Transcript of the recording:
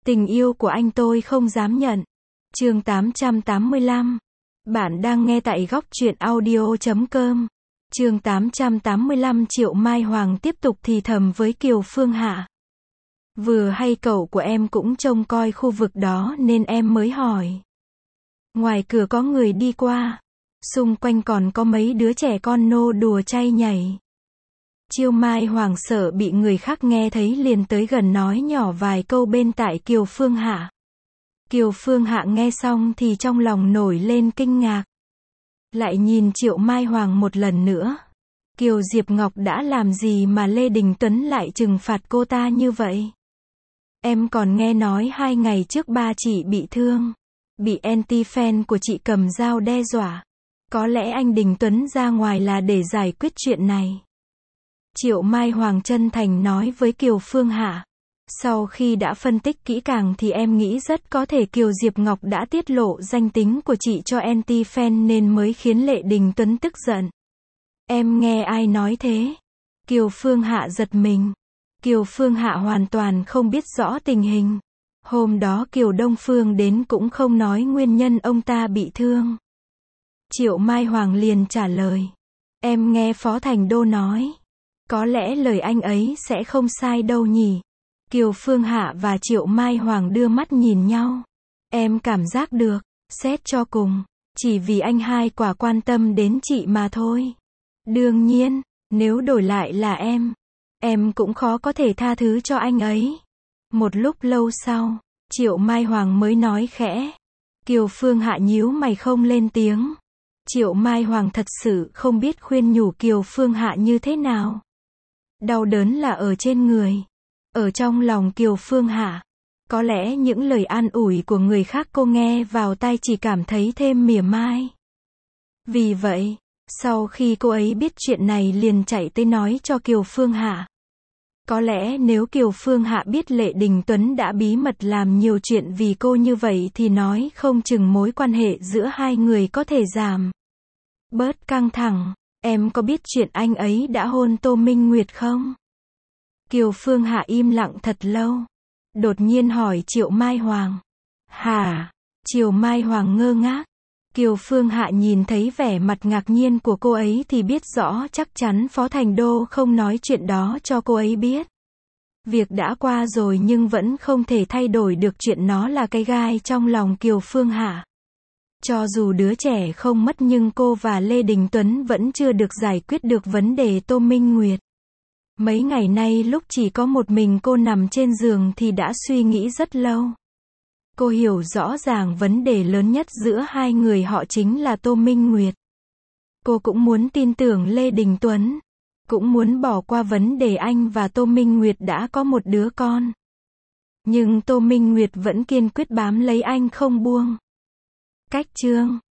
Tình yêu của anh tôi không dám nhận. Chương 885. Bạn đang nghe tại góc truyện audio.com. Chương 885. Triệu Mai Hoàng tiếp tục thì thầm với Kiều Phương Hạ. Vừa hay cậu của em cũng trông coi khu vực đó nên em mới hỏi. Ngoài cửa có người đi qua. Xung quanh còn có mấy đứa trẻ con nô đùa chay nhảy. Triệu Mai Hoàng sợ bị người khác nghe thấy liền tới gần nói nhỏ vài câu bên tai Kiều Phương Hạ. Kiều Phương Hạ nghe xong thì trong lòng nổi lên kinh ngạc. Lại nhìn Triệu Mai Hoàng một lần nữa. Kiều Diệp Ngọc đã làm gì mà Lê Đình Tuấn lại trừng phạt cô ta như vậy? Em còn nghe nói 2 ngày trước ba chị bị thương. Bị anti-fan của chị cầm dao đe dọa. Có lẽ anh Đình Tuấn ra ngoài là để giải quyết chuyện này. Triệu Mai Hoàng chân thành nói với Kiều Phương Hạ. Sau khi đã phân tích kỹ càng thì em nghĩ rất có thể Kiều Diệp Ngọc đã tiết lộ danh tính của chị cho anti-fan nên mới khiến Lê Đình Tuấn tức giận. Em nghe ai nói thế? Kiều Phương Hạ giật mình. Kiều Phương Hạ hoàn toàn không biết rõ tình hình. Hôm đó Kiều Đông Phương đến cũng không nói nguyên nhân ông ta bị thương. Triệu Mai Hoàng liền trả lời. Em nghe Phó Thành Đô nói. Có lẽ lời anh ấy sẽ không sai đâu nhỉ. Kiều Phương Hạ và Triệu Mai Hoàng đưa mắt nhìn nhau. Em cảm giác được, xét cho cùng, chỉ vì anh hai quả quan tâm đến chị mà thôi. Đương nhiên, nếu đổi lại là em cũng khó có thể tha thứ cho anh ấy. Một lúc lâu sau, Triệu Mai Hoàng mới nói khẽ. Kiều Phương Hạ nhíu mày không lên tiếng. Triệu Mai Hoàng thật sự không biết khuyên nhủ Kiều Phương Hạ như thế nào. Đau đớn là ở trên người. Ở trong lòng Kiều Phương Hạ. Có lẽ những lời an ủi của người khác cô nghe vào tai chỉ cảm thấy thêm mỉa mai. Vì vậy, sau khi cô ấy biết chuyện này liền chạy tới nói cho Kiều Phương Hạ. Có lẽ nếu Kiều Phương Hạ biết Lê Đình Tuấn đã bí mật làm nhiều chuyện vì cô như vậy thì nói không chừng mối quan hệ giữa hai người có thể giảm bớt căng thẳng. Em có biết chuyện anh ấy đã hôn Tô Minh Nguyệt không? Kiều Phương Hạ im lặng thật lâu. Đột nhiên hỏi Triệu Mai Hoàng. Hả? Triệu Mai Hoàng ngơ ngác. Kiều Phương Hạ nhìn thấy vẻ mặt ngạc nhiên của cô ấy thì biết rõ chắc chắn Phó Thành Đô không nói chuyện đó cho cô ấy biết. Việc đã qua rồi nhưng vẫn không thể thay đổi được chuyện nó là cái gai trong lòng Kiều Phương Hạ. Cho dù đứa trẻ không mất nhưng cô và Lê Đình Tuấn vẫn chưa được giải quyết được vấn đề Tô Minh Nguyệt. Mấy ngày nay lúc chỉ có một mình cô nằm trên giường thì đã suy nghĩ rất lâu. Cô hiểu rõ ràng vấn đề lớn nhất giữa hai người họ chính là Tô Minh Nguyệt. Cô cũng muốn tin tưởng Lê Đình Tuấn. Cũng muốn bỏ qua vấn đề anh và Tô Minh Nguyệt đã có một đứa con. Nhưng Tô Minh Nguyệt vẫn kiên quyết bám lấy anh không buông. Cách chương